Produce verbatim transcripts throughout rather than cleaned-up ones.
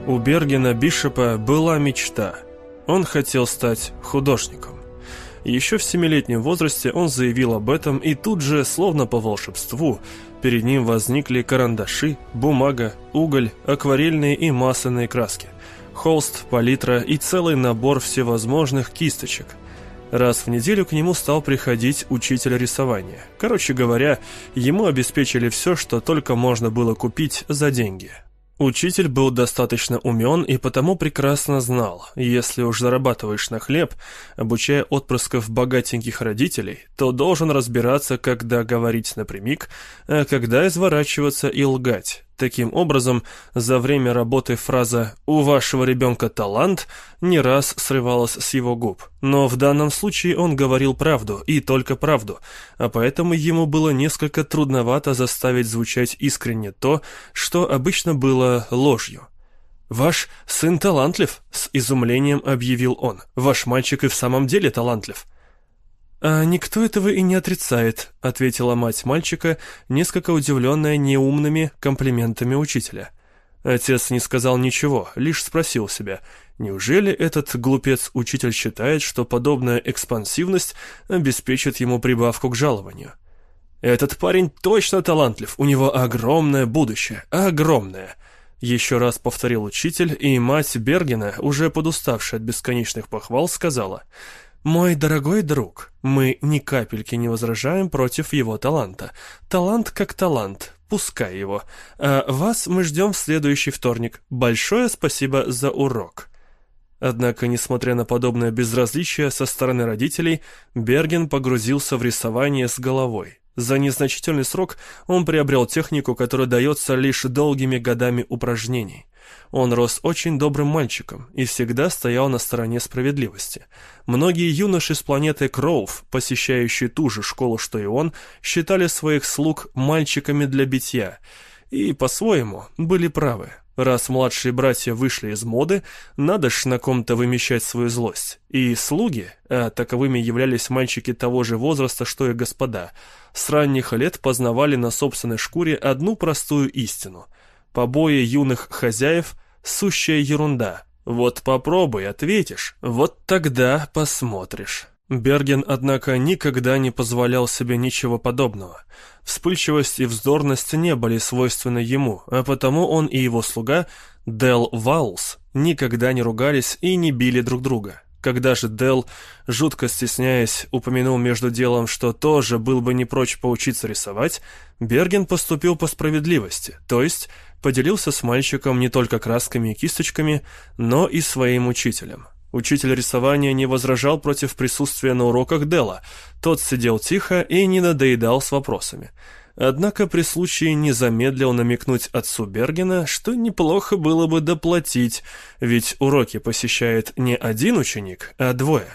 У Бергена Бишопа была мечта. Он хотел стать художником. Еще в семилетнем возрасте он заявил об этом, и тут же, словно по волшебству, перед ним возникли карандаши, бумага, уголь, акварельные и масляные краски, холст, палитра и целый набор всевозможных кисточек. Раз в неделю к нему стал приходить учитель рисования. Короче говоря, ему обеспечили все, что только можно было купить за деньги. Учитель был достаточно умен и потому прекрасно знал, если уж зарабатываешь на хлеб, обучая отпрысков богатеньких родителей, то должен разбираться, когда говорить напрямик, а когда изворачиваться и лгать. Таким образом, за время работы фраза «У вашего ребенка талант» не раз срывалась с его губ. Но в данном случае он говорил правду, и только правду, а поэтому ему было несколько трудновато заставить звучать искренне то, что обычно было ложью. «Ваш сын талантлив», — с изумлением объявил он. «Ваш мальчик и в самом деле талантлив». «А никто этого и не отрицает», — ответила мать мальчика, несколько удивленная неумными комплиментами учителя. Отец не сказал ничего, лишь спросил себя, неужели этот глупец-учитель считает, что подобная экспансивность обеспечит ему прибавку к жалованию? «Этот парень точно талантлив, у него огромное будущее, огромное», — еще раз повторил учитель, и мать Бергена, уже подуставшая от бесконечных похвал, сказала: «Мой дорогой друг, мы ни капельки не возражаем против его таланта. Талант как талант, пускай его. А вас мы ждем в следующий вторник. Большое спасибо за урок». Однако, несмотря на подобное безразличие со стороны родителей, Берген погрузился в рисование с головой. За незначительный срок он приобрел технику, которая дается лишь долгими годами упражнений. Он рос очень добрым мальчиком и всегда стоял на стороне справедливости. Многие юноши с планеты Кроув, посещающие ту же школу, что и он, считали своих слуг мальчиками для битья, и, по-своему, были правы. Раз младшие братья вышли из моды, надо ж на ком-то вымещать свою злость. И слуги, а таковыми являлись мальчики того же возраста, что и господа, с ранних лет познавали на собственной шкуре одну простую истину: побои юных хозяев — сущая ерунда. Вот попробуй, ответишь, вот тогда посмотришь. Берген, однако, никогда не позволял себе ничего подобного. Вспыльчивость и вздорность не были свойственны ему, а потому он и его слуга, Дел Ваулс, никогда не ругались и не били друг друга. Когда же Дел, жутко стесняясь, упомянул между делом, что тоже был бы не прочь поучиться рисовать, Берген поступил по справедливости, то есть поделился с мальчиком не только красками и кисточками, но и своим учителем. Учитель рисования не возражал против присутствия на уроках Дела, тот сидел тихо и не надоедал с вопросами. Однако при случае не замедлил намекнуть отцу Бергена, что неплохо было бы доплатить, ведь уроки посещает не один ученик, а двое.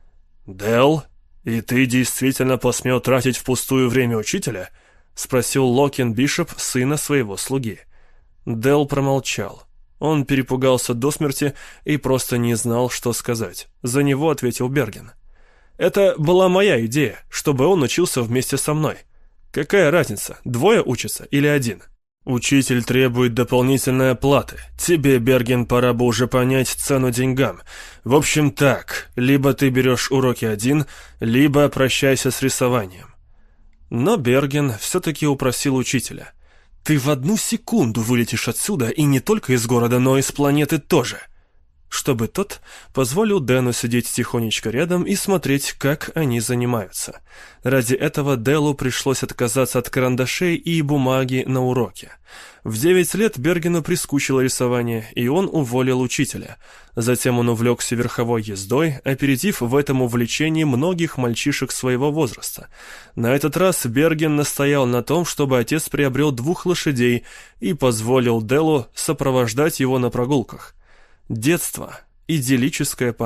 «Дел, и ты действительно посмел тратить впустую время учителя?» — спросил Локин Бишоп, сына своего слуги. Дел промолчал. Он перепугался до смерти и просто не знал, что сказать. За него ответил Берген. «Это была моя идея, чтобы он учился вместе со мной. Какая разница, двое учатся или один? Учитель требует дополнительной оплаты. Тебе, Берген, пора бы уже понять цену деньгам. В общем так, либо ты берешь уроки один, либо прощайся с рисованием». Но Берген все-таки упросил учителя. «Ты в одну секунду вылетишь отсюда, и не только из города, но и с планеты тоже», чтобы тот позволил Дэну сидеть тихонечко рядом и смотреть, как они занимаются. Ради этого Делу пришлось отказаться от карандашей и бумаги на уроке. В девять лет Бергену прискучило рисование, и он уволил учителя. Затем он увлекся верховой ездой, опередив в этом увлечении многих мальчишек своего возраста. На этот раз Берген настоял на том, чтобы отец приобрел двух лошадей и позволил Делу сопровождать его на прогулках. Детство, идиллическая пора.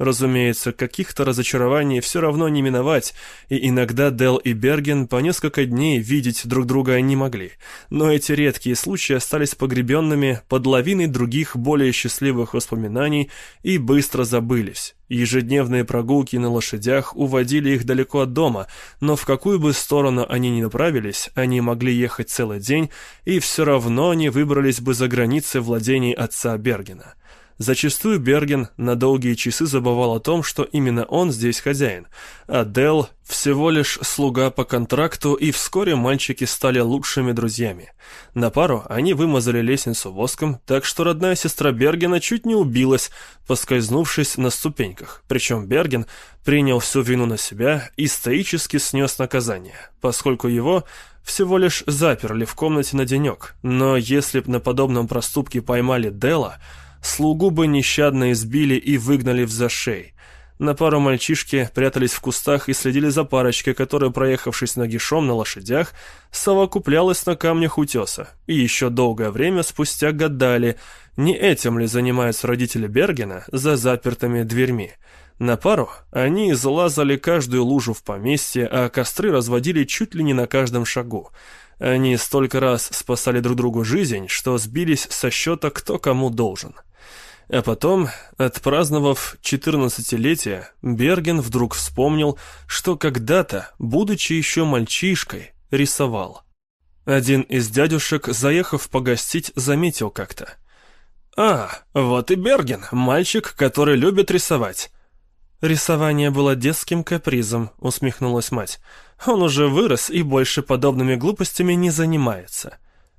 Разумеется, каких-то разочарований все равно не миновать, и иногда Дел и Берген по несколько дней видеть друг друга не могли. Но эти редкие случаи остались погребенными под лавиной других более счастливых воспоминаний и быстро забылись. Ежедневные прогулки на лошадях уводили их далеко от дома, но в какую бы сторону они ни направились, они могли ехать целый день, и все равно не выбрались бы за границы владений отца Бергена. Зачастую Берген на долгие часы забывал о том, что именно он здесь хозяин, а Дел всего лишь слуга по контракту, и вскоре мальчики стали лучшими друзьями. На пару они вымазали лестницу воском, так что родная сестра Бергена чуть не убилась, поскользнувшись на ступеньках. Причем Берген принял всю вину на себя и стоически снес наказание, поскольку его всего лишь заперли в комнате на денек. Но если б на подобном проступке поймали Дела, слугу бы нещадно избили и выгнали в зашей. На пару мальчишки прятались в кустах и следили за парочкой, которая, проехавшись нагишом на лошадях, совокуплялась на камнях утеса. И еще долгое время спустя гадали, не этим ли занимаются родители Бергена за запертыми дверьми. На пару они залазали каждую лужу в поместье, а костры разводили чуть ли не на каждом шагу. Они столько раз спасали друг другу жизнь, что сбились со счета, кто кому должен. А потом, отпраздновав четырнадцатилетие, Берген вдруг вспомнил, что когда-то, будучи еще мальчишкой, рисовал. Один из дядюшек, заехав погостить, заметил как-то: «А, вот и Берген, мальчик, который любит рисовать». «Рисование было детским капризом», — усмехнулась мать. «Он уже вырос и больше подобными глупостями не занимается».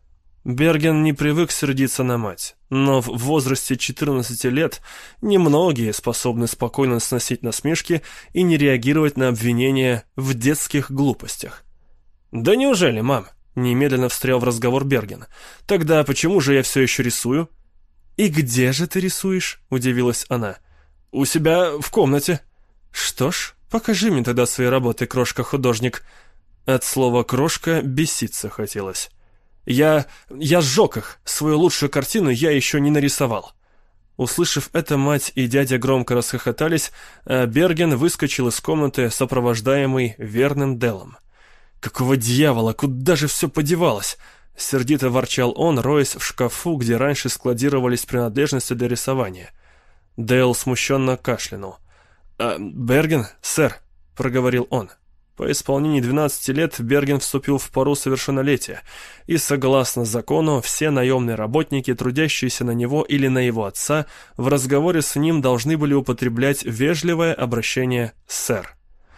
Берген не привык сердиться на мать, но в возрасте четырнадцати лет немногие способны спокойно сносить насмешки и не реагировать на обвинения в детских глупостях. «Да неужели, мам?» — немедленно встрял в разговор Берген. «Тогда почему же я все еще рисую?» «И где же ты рисуешь?» — удивилась она. «У себя в комнате». «Что ж, покажи мне тогда свои работы, крошка-художник». От слова «крошка» беситься хотелось. «Я... я сжег их. Свою лучшую картину я еще не нарисовал». Услышав это, мать и дядя громко расхохотались, а Берген выскочил из комнаты, сопровождаемый верным Делом. «Какого дьявола? Куда же все подевалось?» Сердито ворчал он, роясь в шкафу, где раньше складировались принадлежности для рисования. Дейл смущенно кашлянул. «А, Берген, сэр», — проговорил он. По исполнении двенадцати лет Берген вступил в пору совершеннолетия, и, согласно закону, все наемные работники, трудящиеся на него или на его отца, в разговоре с ним должны были употреблять вежливое обращение «сэр».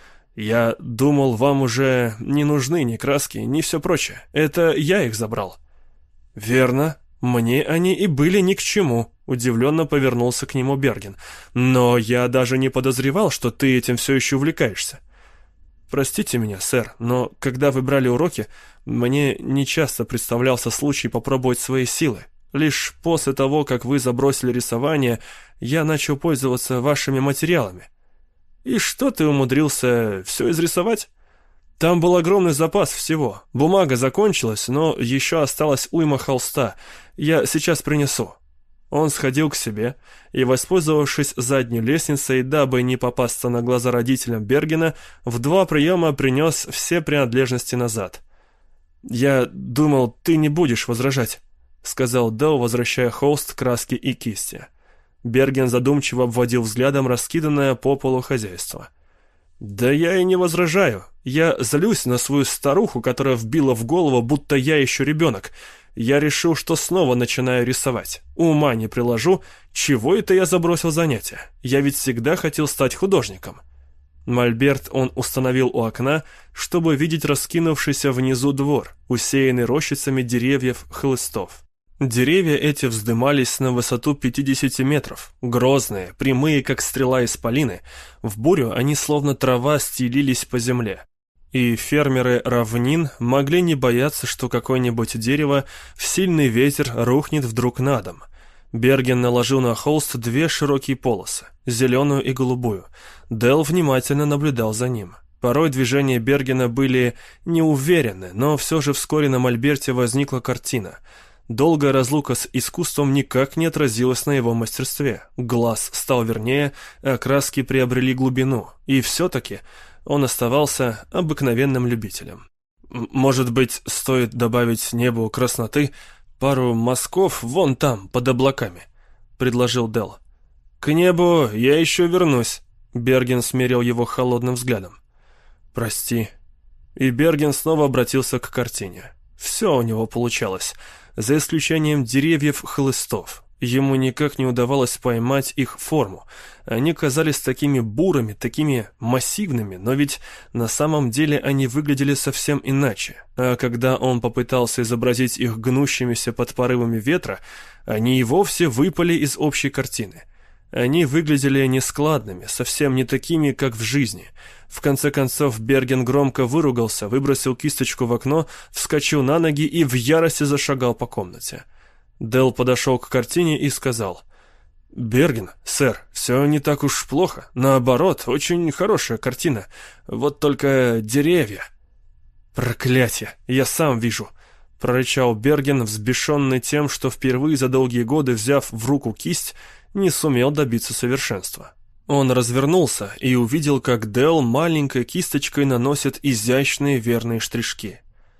«Я думал, вам уже не нужны ни краски, ни все прочее. Это я их забрал». «Верно. Мне они и были ни к чему», — удивленно повернулся к нему Берген. «Но я даже не подозревал, что ты этим все еще увлекаешься». «Простите меня, сэр, но когда вы брали уроки, мне нечасто представлялся случай попробовать свои силы. Лишь после того, как вы забросили рисование, я начал пользоваться вашими материалами». «И что ты умудрился все изрисовать?» «Там был огромный запас всего. Бумага закончилась, но еще осталась уйма холста. Я сейчас принесу». Он сходил к себе и, воспользовавшись задней лестницей, дабы не попасться на глаза родителям Бергена, в два приема принес все принадлежности назад. «Я думал, ты не будешь возражать», — сказал Дэл, возвращая холст, краски и кисти. Берген задумчиво обводил взглядом раскиданное по полу хозяйство. «Да я и не возражаю. Я злюсь на свою старуху, которая вбила в голову, будто я еще ребенок. Я решил, что снова начинаю рисовать. Ума не приложу, чего это я забросил занятия? Я ведь всегда хотел стать художником». Мольберт он установил у окна, чтобы видеть раскинувшийся внизу двор, усеянный рощицами деревьев хлыстов. Деревья эти вздымались на высоту пятидесяти метров, грозные, прямые, как стрела исполины. В бурю они словно трава стелились по земле. И фермеры равнин могли не бояться, что какое-нибудь дерево в сильный ветер рухнет вдруг на дом. Берген наложил на холст две широкие полосы, зеленую и голубую. Дэл внимательно наблюдал за ним. Порой движения Бергена были неуверенны, но все же вскоре на мольберте возникла картина. Долгая разлука с искусством никак не отразилась на его мастерстве. Глаз стал вернее, а краски приобрели глубину. И все-таки он оставался обыкновенным любителем. «Может быть, стоит добавить небу красноты, пару мазков вон там, под облаками», — предложил Дел. «К небу я еще вернусь», — Берген смерил его холодным взглядом. «Прости». И Берген снова обратился к картине. Все у него получалось, за исключением деревьев-хлыстов. Ему никак не удавалось поймать их форму. Они казались такими бурыми, такими массивными, но ведь на самом деле они выглядели совсем иначе. А когда он попытался изобразить их гнущимися под порывами ветра, они и вовсе выпали из общей картины. Они выглядели нескладными, совсем не такими, как в жизни. В конце концов Берген громко выругался, выбросил кисточку в окно, вскочил на ноги и в ярости зашагал по комнате. Дел подошел к картине и сказал: «Берген, сэр, все не так уж плохо. Наоборот, очень хорошая картина. Вот только деревья». «Проклятие, я сам вижу», — прорычал Берген, взбешенный тем, что впервые за долгие годы, взяв в руку кисть, не сумел добиться совершенства. Он развернулся и увидел, как Дел маленькой кисточкой наносит изящные верные штришки.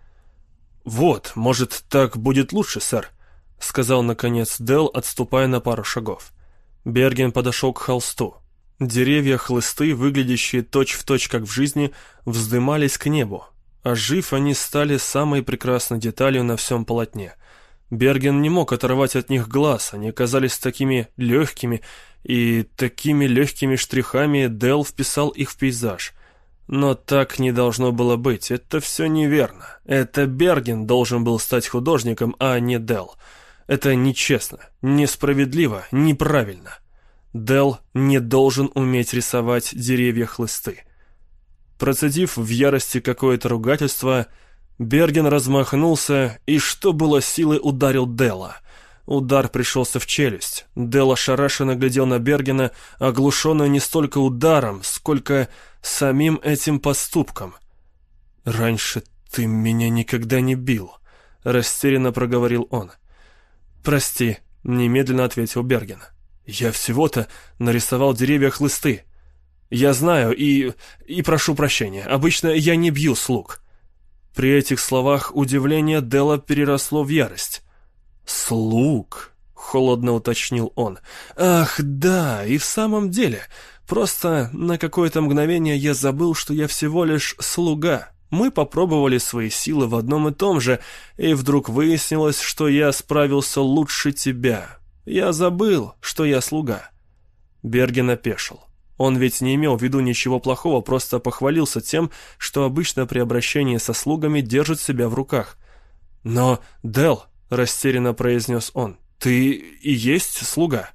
«Вот, может, так будет лучше, сэр», — сказал, наконец, Дел, отступая на пару шагов. Берген подошел к холсту. Деревья-хлысты, выглядящие точь-в-точь, как в жизни, вздымались к небу. Ожив, они стали самой прекрасной деталью на всем полотне. Берген не мог оторвать от них глаз, они казались такими легкими, и такими легкими штрихами Дел вписал их в пейзаж. Но так не должно было быть, это все неверно. Это Берген должен был стать художником, а не Дел. Это нечестно, несправедливо, неправильно. Дел не должен уметь рисовать деревья-хлысты. Процедив в ярости какое-то ругательство, Берген размахнулся и, что было силы, ударил Дела. Удар пришелся в челюсть. Дел ошарашенно глядел на Бергена, оглушенный не столько ударом, сколько самим этим поступком. «Раньше ты меня никогда не бил», — растерянно проговорил он. «Прости», — немедленно ответил Берген. «Я всего-то нарисовал деревья-хлысты. Я знаю и... и прошу прощения. Обычно я не бью слуг». При этих словах удивление Дела переросло в ярость. «Слуг?» — холодно уточнил он. «Ах, да, и в самом деле. Просто на какое-то мгновение я забыл, что я всего лишь слуга. Мы попробовали свои силы в одном и том же, и вдруг выяснилось, что я справился лучше тебя. Я забыл, что я слуга». Берген опешил. Он ведь не имел в виду ничего плохого, просто похвалился тем, что обычно при обращении со слугами держит себя в руках. «Но, Дел», — растерянно произнес он, — «ты и есть слуга».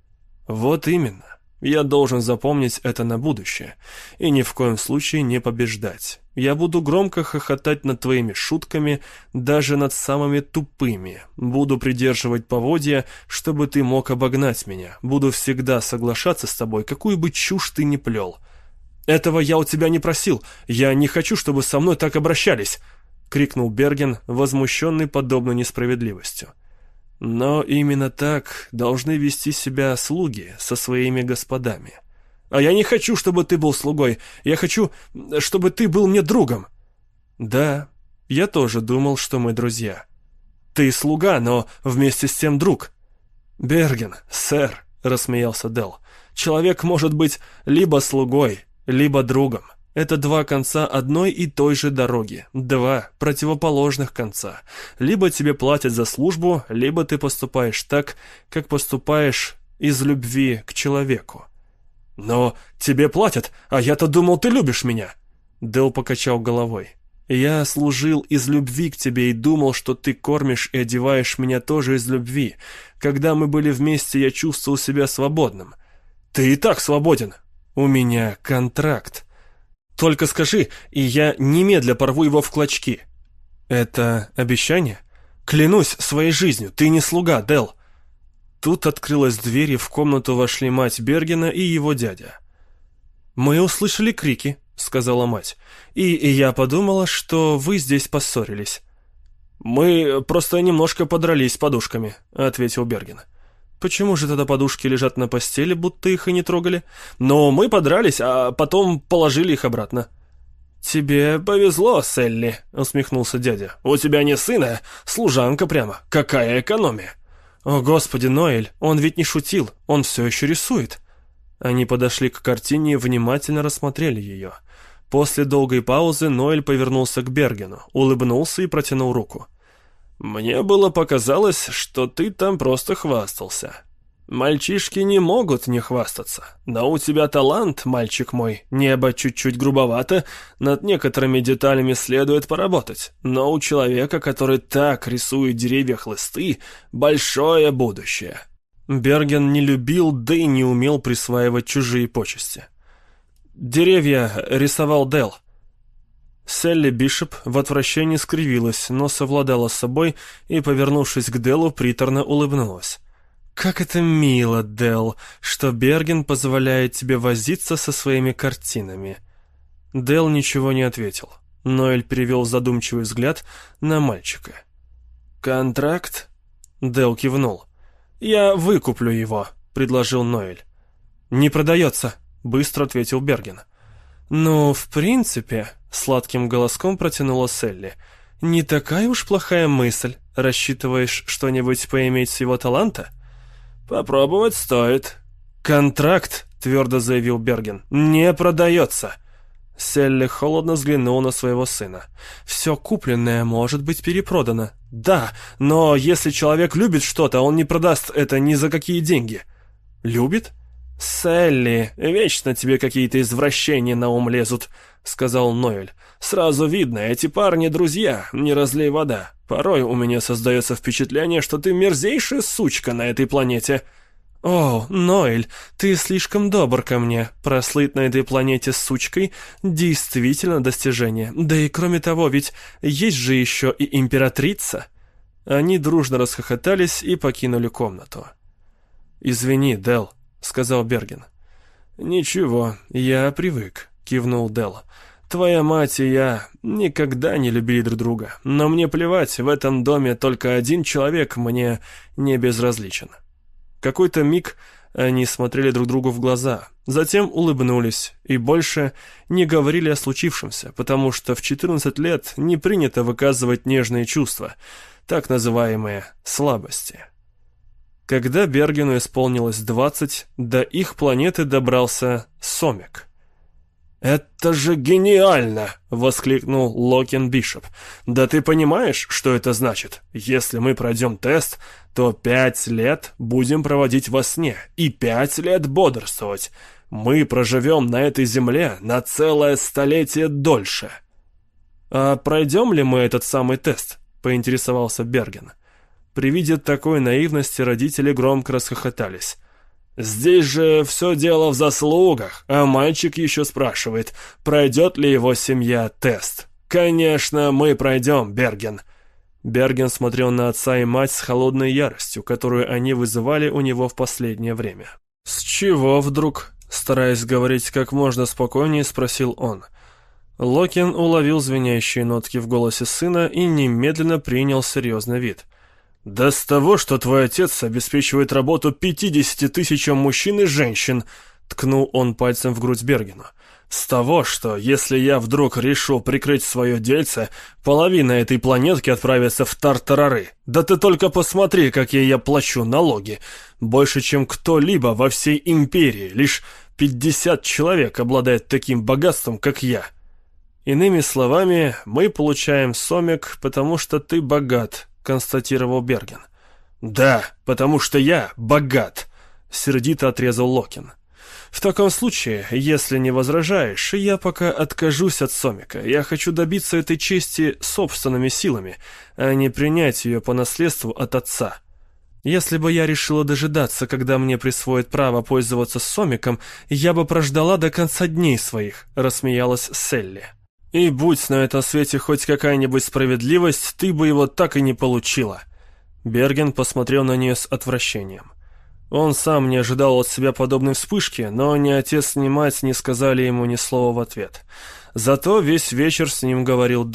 «Вот именно. Я должен запомнить это на будущее и ни в коем случае не побеждать. Я буду громко хохотать над твоими шутками, даже над самыми тупыми. Буду придерживать поводья, чтобы ты мог обогнать меня. Буду всегда соглашаться с тобой, какую бы чушь ты ни плел». «Этого я у тебя не просил. Я не хочу, чтобы со мной так обращались», — крикнул Берген, возмущенный подобной несправедливостью. «Но именно так должны вести себя слуги со своими господами. А я не хочу, чтобы ты был слугой. Я хочу, чтобы ты был мне другом». «Да, я тоже думал, что мы друзья». «Ты слуга, но вместе с тем друг». «Берген, сэр», — рассмеялся Дел, — «человек может быть либо слугой, либо другом. Это два конца одной и той же дороги, два противоположных конца. Либо тебе платят за службу, либо ты поступаешь так, как поступаешь из любви к человеку». «Но тебе платят, а я-то думал, ты любишь меня». Дел покачал головой. «Я служил из любви к тебе и думал, что ты кормишь и одеваешь меня тоже из любви. Когда мы были вместе, я чувствовал себя свободным». «Ты и так свободен». «У меня контракт». «Только скажи, и я немедля порву его в клочки». «Это обещание?» «Клянусь своей жизнью, ты не слуга, Дел». Тут открылась дверь, и в комнату вошли мать Бергена и его дядя. «Мы услышали крики», — сказала мать, — «и, и я подумала, что вы здесь поссорились». «Мы просто немножко подрались подушками», — ответил Берген. «Почему же тогда подушки лежат на постели, будто их и не трогали?» «Но мы подрались, а потом положили их обратно». «Тебе повезло, Селли», — усмехнулся дядя. «У тебя не сына, служанка прямо. Какая экономия!» «О, господи, Ноэль, он ведь не шутил, он все еще рисует». Они подошли к картине и внимательно рассмотрели ее. После долгой паузы Ноэль повернулся к Бергену, улыбнулся и протянул руку. «Мне было показалось, что ты там просто хвастался. Мальчишки не могут не хвастаться. Да у тебя талант, мальчик мой. Небо чуть-чуть грубовато, над некоторыми деталями следует поработать. Но у человека, который так рисует деревья-хлысты, большое будущее». Берген не любил, да и не умел присваивать чужие почести. «Деревья рисовал Дел». Селли Бишоп в отвращении скривилась, но совладала с собой и, повернувшись к Делу, приторно улыбнулась. «Как это мило, Дел, что Берген позволяет тебе возиться со своими картинами». Дел ничего не ответил. Ноэль перевел задумчивый взгляд на мальчика. «Контракт?» Дел кивнул. «Я выкуплю его», — предложил Ноэль. «Не продается», — быстро ответил Берген. «Ну, в принципе», — сладким голоском протянула Селли, — «не такая уж плохая мысль. Рассчитываешь что-нибудь поиметь с его таланта?» «Попробовать стоит». «Контракт», — твердо заявил Берген, — «не продается». Селли холодно взглянул на своего сына. «Все купленное может быть перепродано». «Да, но если человек любит что-то, он не продаст это ни за какие деньги». «Любит?» «Селли, вечно тебе какие-то извращения на ум лезут», — сказал Ноэль. «Сразу видно, эти парни друзья, не разлей вода. Порой у меня создается впечатление, что ты мерзейшая сучка на этой планете». «О, Ноэль, ты слишком добр ко мне. Прослыть на этой планете с сучкой действительно достижение. Да и кроме того, ведь есть же еще и императрица». Они дружно расхохотались и покинули комнату. «Извини, Дел», — сказал Берген. «Ничего, я привык», — кивнул Дел. «Твоя мать и я никогда не любили друг друга, но мне плевать, в этом доме только один человек мне не безразличен». Какой-то миг они смотрели друг другу в глаза, затем улыбнулись и больше не говорили о случившемся, потому что в четырнадцать лет не принято выказывать нежные чувства, так называемые слабости. Когда Бергену исполнилось двадцать, до их планеты добрался Сомик. «Это же гениально!» — воскликнул Локен Бишоп. «Да ты понимаешь, что это значит? Если мы пройдем тест, то пять лет будем проводить во сне и пять лет бодрствовать. Мы проживем на этой земле на целое столетие дольше». «А пройдем ли мы этот самый тест?» — поинтересовался Берген. При виде такой наивности родители громко расхохотались. «Здесь же все дело в заслугах, а мальчик еще спрашивает, пройдет ли его семья тест. Конечно, мы пройдем, Берген». Берген смотрел на отца и мать с холодной яростью, которую они вызывали у него в последнее время. «С чего вдруг?» — стараясь говорить как можно спокойнее, спросил он. Локен уловил звенящие нотки в голосе сына и немедленно принял серьезный вид. «Да с того, что твой отец обеспечивает работу пятидесяти тысячам мужчин и женщин», — ткнул он пальцем в грудь Бергену. «С того, что если я вдруг решу прикрыть свое дельце, половина этой планетки отправится в тартарары. Да ты только посмотри, какие я плачу налоги. Больше, чем кто-либо во всей империи. Лишь пятьдесят человек обладает таким богатством, как я». «Иными словами, мы получаем Сомик, потому что ты богат», — констатировал Берген. «Да, потому что я богат», — сердито отрезал Локен. «В таком случае, если не возражаешь, я пока откажусь от Сомика. Я хочу добиться этой чести собственными силами, а не принять ее по наследству от отца. Если бы я решила дожидаться, когда мне присвоят право пользоваться Сомиком, я бы прождала до конца дней своих», — рассмеялась Селли. «И будь на этом свете хоть какая-нибудь справедливость, ты бы его так и не получила». Берген посмотрел на нее с отвращением. Он сам не ожидал от себя подобной вспышки, но ни отец, ни мать не сказали ему ни слова в ответ. Зато весь вечер с ним говорил Дел.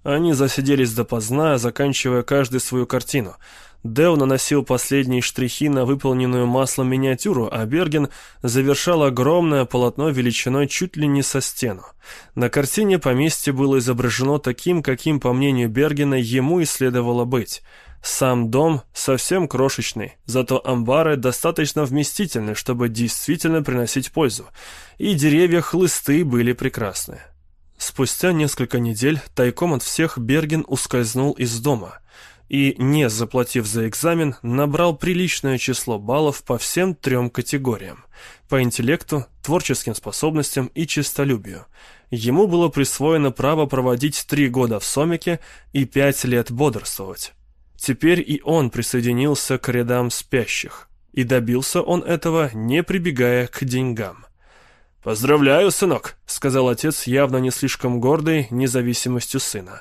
Они засиделись допоздна, заканчивая каждый свою картину. Дел наносил последние штрихи на выполненную маслом миниатюру, а Берген завершал огромное полотно величиной чуть ли не со стену. На картине поместье было изображено таким, каким, по мнению Бергена, ему и следовало быть. Сам дом совсем крошечный, зато амбары достаточно вместительны, чтобы действительно приносить пользу, и деревья-хлысты были прекрасны. Спустя несколько недель тайком от всех Берген ускользнул из дома и, не заплатив за экзамен, набрал приличное число баллов по всем трем категориям – по интеллекту, творческим способностям и честолюбию. Ему было присвоено право проводить три года в Сомике и пять лет бодрствовать. Теперь и он присоединился к рядам спящих, и добился он этого, не прибегая к деньгам. «Поздравляю, сынок», — сказал отец, явно не слишком гордый независимостью сына.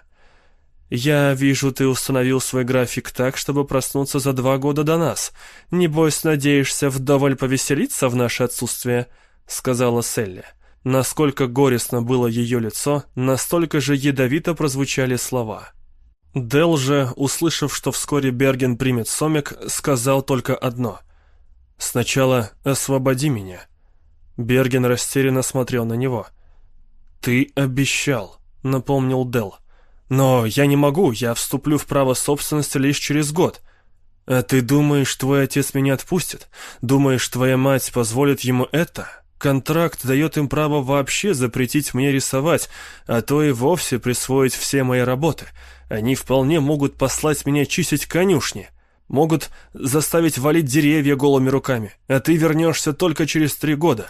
«Я вижу, ты установил свой график так, чтобы проснуться за два года до нас. Небось, надеешься вдоволь повеселиться в наше отсутствие», — сказала Селли. Насколько горестно было ее лицо, настолько же ядовито прозвучали слова. Дел же, услышав, что вскоре Берген примет Сомик, сказал только одно: «Сначала освободи меня». Берген растерянно смотрел на него. «Ты обещал», — напомнил Дел. «Но я не могу, я вступлю в право собственности лишь через год». «А ты думаешь, твой отец меня отпустит? Думаешь, твоя мать позволит ему это? Контракт дает им право вообще запретить мне рисовать, а то и вовсе присвоить все мои работы. Они вполне могут послать меня чистить конюшни, могут заставить валить деревья голыми руками, а ты вернешься только через три года».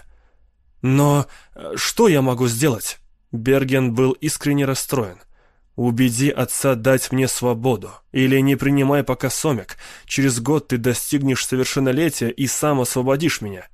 «Но что я могу сделать?» Берген был искренне расстроен. «Убеди отца дать мне свободу, или не принимай пока Сомик. Через год ты достигнешь совершеннолетия и сам освободишь меня».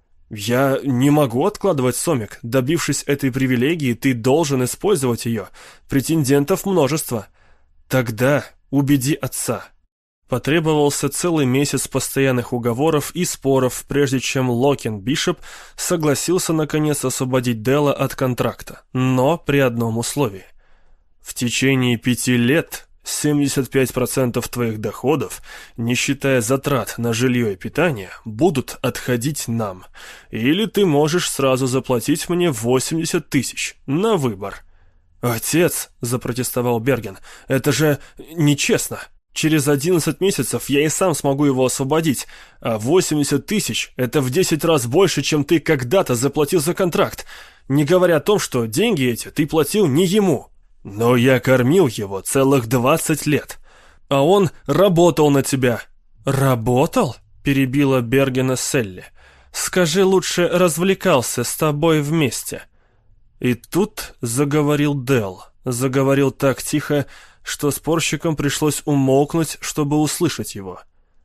«Я не могу откладывать Сомик. Добившись этой привилегии, ты должен использовать ее. Претендентов множество». «Тогда убеди отца». Потребовался целый месяц постоянных уговоров и споров, прежде чем Локин Бишоп согласился наконец освободить Дела от контракта, но при одном условии. «В течение пяти лет семьдесят пять процентов твоих доходов, не считая затрат на жилье и питание, будут отходить нам, или ты можешь сразу заплатить мне восемьдесят тысяч на выбор». «Отец», — запротестовал Берген, — «это же нечестно. Через одиннадцать месяцев я и сам смогу его освободить, а восемьдесят тысяч — это в десять раз больше, чем ты когда-то заплатил за контракт, не говоря о том, что деньги эти ты платил не ему». «Но я кормил его целых двадцать лет, а он работал на тебя». «Работал?» — перебила Бергена Селли. «Скажи, лучше развлекался с тобой вместе». И тут заговорил Дел, заговорил так тихо, что спорщикам пришлось умолкнуть, чтобы услышать его.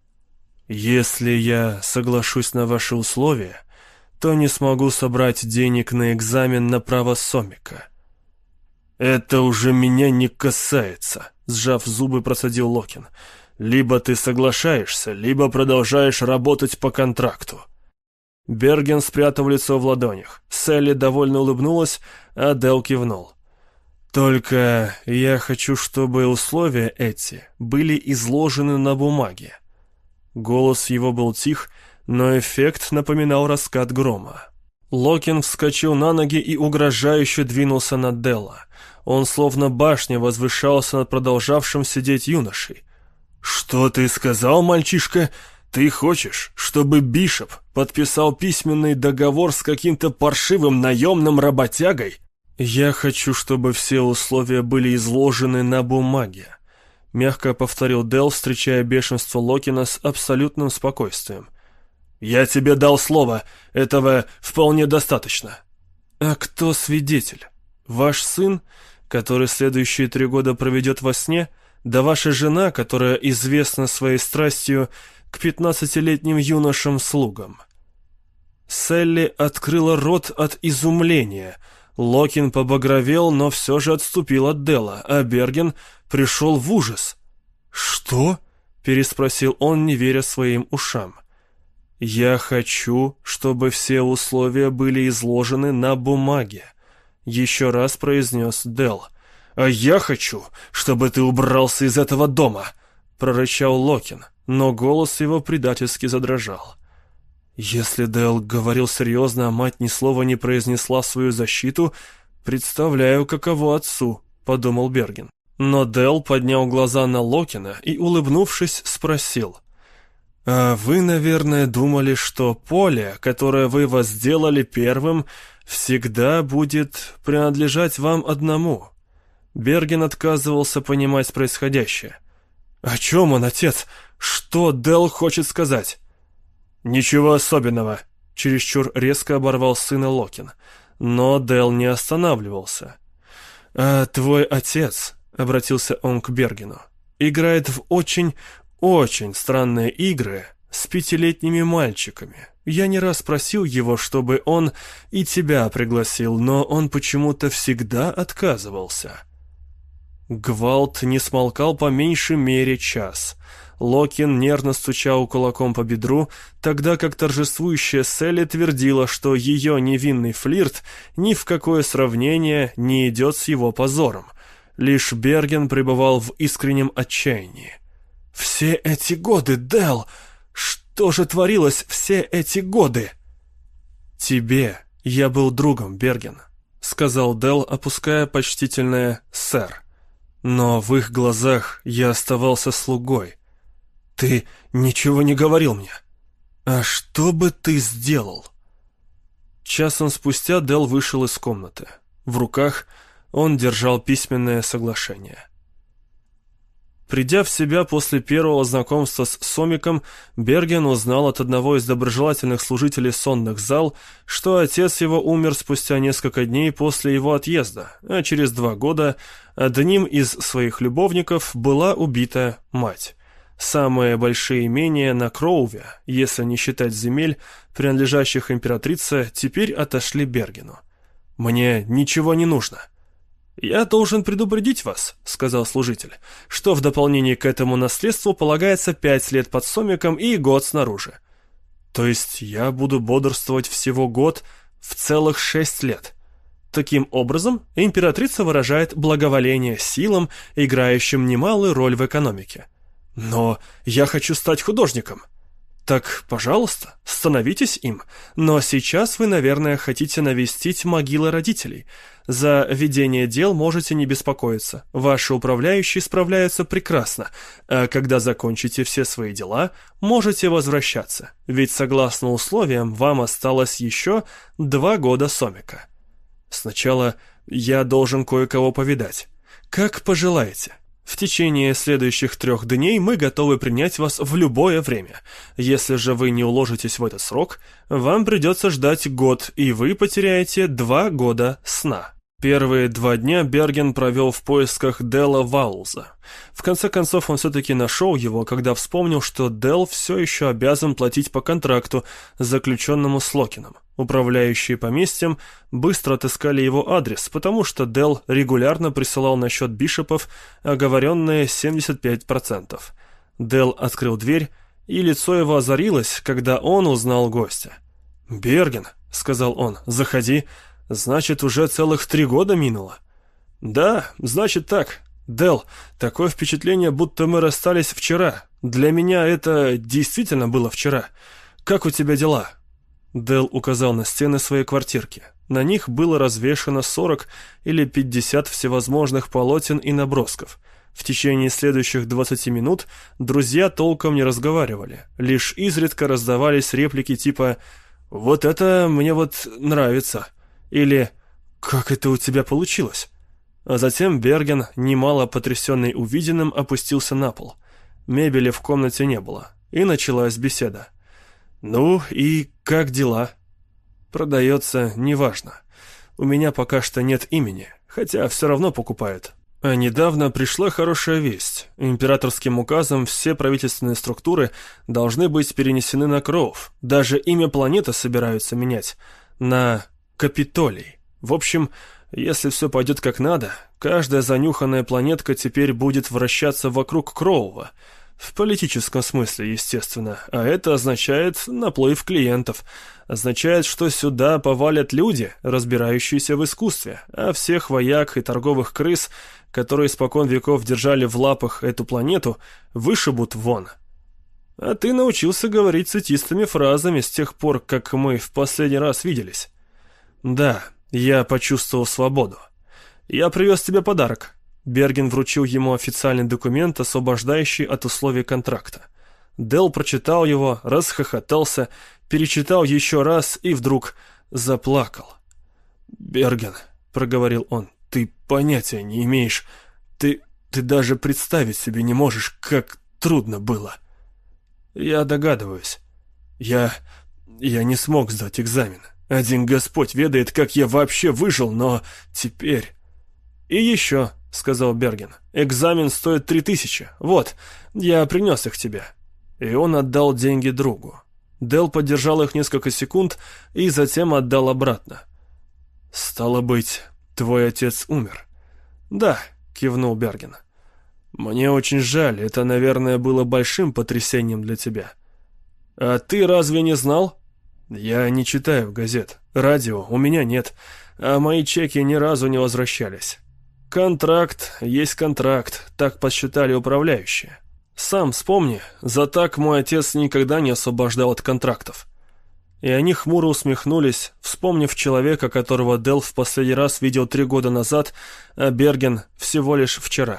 «Если я соглашусь на ваши условия, то не смогу собрать денег на экзамен на право Сомика». «Это уже меня не касается», — сжав зубы, процедил Локин. «Либо ты соглашаешься, либо продолжаешь работать по контракту». Берген спрятал лицо в ладонях. Селли довольно улыбнулась, а Дел кивнул. «Только я хочу, чтобы условия эти были изложены на бумаге». Голос его был тих, но эффект напоминал раскат грома. Локин вскочил на ноги и угрожающе двинулся на Делла. Он словно башня возвышался над продолжавшим сидеть юношей. «Что ты сказал, мальчишка? Ты хочешь, чтобы Бишоп подписал письменный договор с каким-то паршивым наемным работягой?» «Я хочу, чтобы все условия были изложены на бумаге», — мягко повторил Дел, встречая бешенство Локина с абсолютным спокойствием. «Я тебе дал слово, этого вполне достаточно». «А кто свидетель? Ваш сын, который следующие три года проведет во сне, да ваша жена, которая известна своей страстью к пятнадцатилетним юношам-слугам?» Селли открыла рот от изумления. Локин побагровел, но все же отступил от Дела, а Берген пришел в ужас. «Что?» — переспросил он, не веря своим ушам. «Я хочу, чтобы все условия были изложены на бумаге», — еще раз произнес Дел. «А я хочу, чтобы ты убрался из этого дома!» — прорычал Локин, но голос его предательски задрожал. Если Дэл говорил серьезно, а мать ни слова не произнесла в свою защиту, представляю, каково отцу, — подумал Берген. Но Дэл поднял глаза на Локина и, улыбнувшись, спросил: «А вы, наверное, думали, что поле, которое вы возделали первым, всегда будет принадлежать вам одному?» Берген отказывался понимать происходящее. «О чем он, отец? Что Дэл хочет сказать?» «Ничего особенного», — чересчур резко оборвал сына Локин. Но Дэл не останавливался. «А твой отец», — обратился он к Бергену, — «играет в очень, очень странные игры с пятилетними мальчиками. Я не раз просил его, чтобы он и тебя пригласил, но он почему-то всегда отказывался». Гвалт не смолкал по меньшей мере час. Локин нервно стучал кулаком по бедру, тогда как торжествующая Селли твердила, что ее невинный флирт ни в какое сравнение не идет с его позором. Лишь Берген пребывал в искреннем отчаянии. «Все эти годы, Дэл! Что же творилось все эти годы?» «Тебе я был другом, Берген», — сказал Дэл, опуская почтительное «сэр». «Но в их глазах я оставался слугой. Ты ничего не говорил мне. А что бы ты сделал?» Часом спустя Дэл вышел из комнаты. В руках он держал письменное соглашение. Придя в себя после первого знакомства с Сомиком, Берген узнал от одного из доброжелательных служителей сонных зал, что отец его умер спустя несколько дней после его отъезда, а через два года одним из своих любовников была убита мать. Самые большие имения на Кроуве, если не считать земель, принадлежащих императрице, теперь отошли Бергену. «Мне ничего не нужно». «Я должен предупредить вас», — сказал служитель, «что в дополнение к этому наследству полагается пять лет под Сомиком и год снаружи». «То есть я буду бодрствовать всего год в целых шесть лет?» Таким образом, императрица выражает благоволение силам, играющим немалую роль в экономике. «Но я хочу стать художником». «Так, пожалуйста, становитесь им. Но сейчас вы, наверное, хотите навестить могилы родителей. За ведение дел можете не беспокоиться. Ваши управляющие справляются прекрасно. А когда закончите все свои дела, можете возвращаться. Ведь, согласно условиям, вам осталось еще два года Сомика. Сначала я должен кое-кого повидать. Как пожелаете. В течение следующих трех дней мы готовы принять вас в любое время. Если же вы не уложитесь в этот срок, вам придется ждать год, и вы потеряете два года сна». Первые два дня Берген провел в поисках Дэлла Ваулза. В конце концов он все-таки нашел его, когда вспомнил, что Дэл все еще обязан платить по контракту, заключенному с Локином. Управляющие поместьем быстро отыскали его адрес, потому что Дэл регулярно присылал на счет Бишопов оговоренные семьдесят пять процентов. Дэл открыл дверь, и лицо его озарилось, когда он узнал гостя. «Берген», — сказал он, — «заходи. Значит, уже целых три года минуло». «Да, значит так. Дэл, такое впечатление, будто мы расстались вчера. Для меня это действительно было вчера. Как у тебя дела?» Дэл указал на стены своей квартирки. На них было развешано сорок или пятьдесят всевозможных полотен и набросков. В течение следующих двадцати минут друзья толком не разговаривали. Лишь изредка раздавались реплики типа «Вот это мне вот нравится» или «Как это у тебя получилось?». А затем Берген, немало потрясенный увиденным, опустился на пол. Мебели в комнате не было, и началась беседа. «Ну и как дела?» «Продается неважно. У меня пока что нет имени, хотя все равно покупают. А недавно пришла хорошая весть. Императорским указом все правительственные структуры должны быть перенесены на Кроув. Даже имя планеты собираются менять на Капитолий. В общем, если все пойдет как надо, каждая занюханная планетка теперь будет вращаться вокруг Кроува. В политическом смысле, естественно. А это означает наплыв клиентов. Означает, что сюда повалят люди, разбирающиеся в искусстве, а всех вояк и торговых крыс, которые испокон веков держали в лапах эту планету, вышибут вон. А ты научился говорить цветистыми фразами с тех пор, как мы в последний раз виделись. Да, я почувствовал свободу. Я привез тебе подарок. Берген вручил ему официальный документ, освобождающий от условий контракта. Дел прочитал его, расхохотался, перечитал еще раз и вдруг заплакал. «Берген», — проговорил он, — «ты понятия не имеешь. Ты, ты даже представить себе не можешь, как трудно было». «Я догадываюсь. Я... я не смог сдать экзамен. Один Господь ведает, как я вообще выжил, но теперь...» «И еще», — сказал Берген, — «экзамен стоит три тысячи. Вот, я принес их тебе». И он отдал деньги другу. Дел подержал их несколько секунд и затем отдал обратно. «Стало быть, твой отец умер?» «Да», — кивнул Берген. «Мне очень жаль, это, наверное, было большим потрясением для тебя». «А ты разве не знал?» «Я не читаю газет. Радио у меня нет, а мои чеки ни разу не возвращались». «Контракт есть контракт», так посчитали управляющие. «Сам вспомни, за так мой отец никогда не освобождал от контрактов». И они хмуро усмехнулись, вспомнив человека, которого Дел в последний раз видел три года назад, а Берген всего лишь вчера.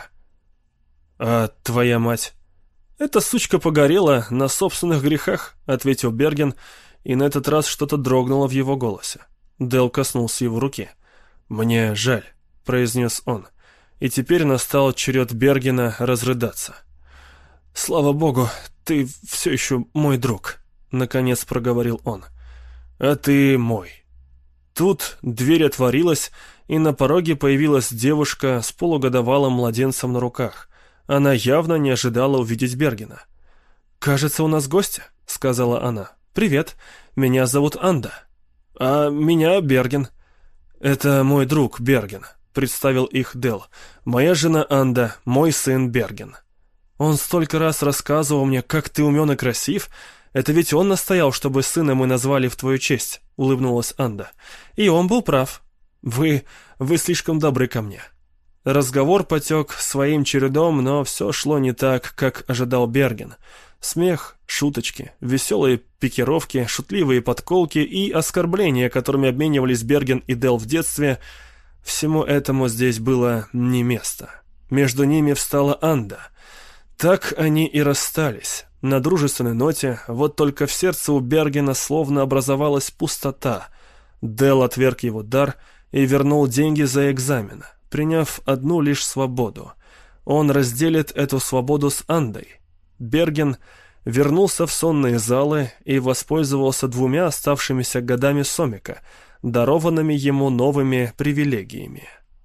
«А твоя мать?» «Эта сучка погорела на собственных грехах», — ответил Берген, и на этот раз что-то дрогнуло в его голосе. Дел коснулся его руки. «Мне жаль», — произнес он, и теперь настал черед Бергена разрыдаться. «Слава богу, ты все еще мой друг», — наконец проговорил он. «А ты мой». Тут дверь отворилась, и на пороге появилась девушка с полугодовалым младенцем на руках. Она явно не ожидала увидеть Бергена. «Кажется, у нас гости», — сказала она. «Привет, меня зовут Анда». «А меня Берген». «Это мой друг Берген», — представил их Дел. «Моя жена Анда, мой сын Берген». «Он столько раз рассказывал мне, как ты умен и красив. Это ведь он настоял, чтобы сына мы назвали в твою честь», — улыбнулась Анда. «И он был прав. Вы... вы слишком добры ко мне». Разговор потек своим чередом, но все шло не так, как ожидал Берген. Смех, шуточки, веселые пикировки, шутливые подколки и оскорбления, которыми обменивались Берген и Дел в детстве — всему этому здесь было не место. Между ними встала Анда. Так они и расстались, на дружественной ноте, вот только в сердце у Бергена словно образовалась пустота. Дел отверг его дар и вернул деньги за экзамен, приняв одну лишь свободу. Он разделит эту свободу с Андой. Берген вернулся в сонные залы и воспользовался двумя оставшимися годами Сомика, дарованными ему новыми привилегиями.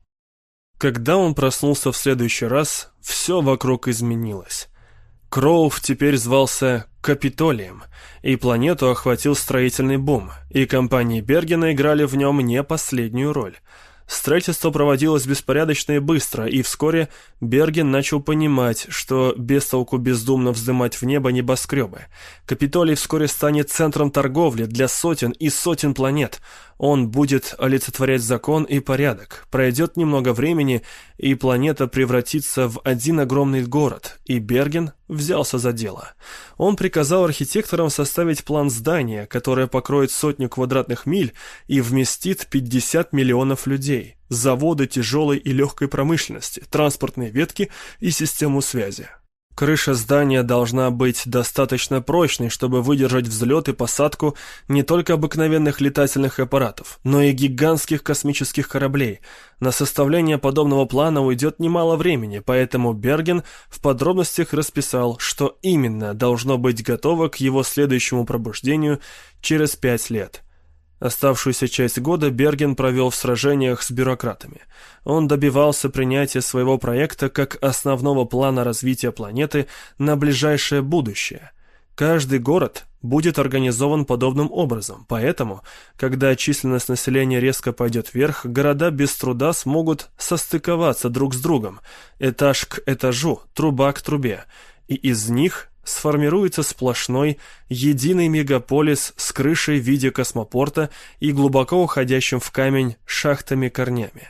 Когда он проснулся в следующий раз, все вокруг изменилось. Кроув теперь звался Капитолием, и планету охватил строительный бум, и компании Бергена играли в нем не последнюю роль. Строительство проводилось беспорядочно и быстро, и вскоре Берген начал понимать, что без толку бездумно вздымать в небо небоскребы. Капитолий вскоре станет центром торговли для сотен и сотен планет. Он будет олицетворять закон и порядок. Пройдет немного времени, и планета превратится в один огромный город, и Берген взялся за дело. Он приказал архитекторам составить план здания, которое покроет сотню квадратных миль и вместит пятьдесят миллионов людей, заводы тяжелой и легкой промышленности, транспортные ветки и систему связи. Крыша здания должна быть достаточно прочной, чтобы выдержать взлет и посадку не только обыкновенных летательных аппаратов, но и гигантских космических кораблей. На составление подобного плана уйдет немало времени, поэтому Берген в подробностях расписал, что именно должно быть готово к его следующему пробуждению через пять лет. Оставшуюся часть года Берген провел в сражениях с бюрократами. Он добивался принятия своего проекта как основного плана развития планеты на ближайшее будущее. Каждый город будет организован подобным образом, поэтому, когда численность населения резко пойдет вверх, города без труда смогут состыковаться друг с другом, этаж к этажу, труба к трубе, и из них сформируется сплошной, единый мегаполис с крышей в виде космопорта и глубоко уходящим в камень шахтами-корнями.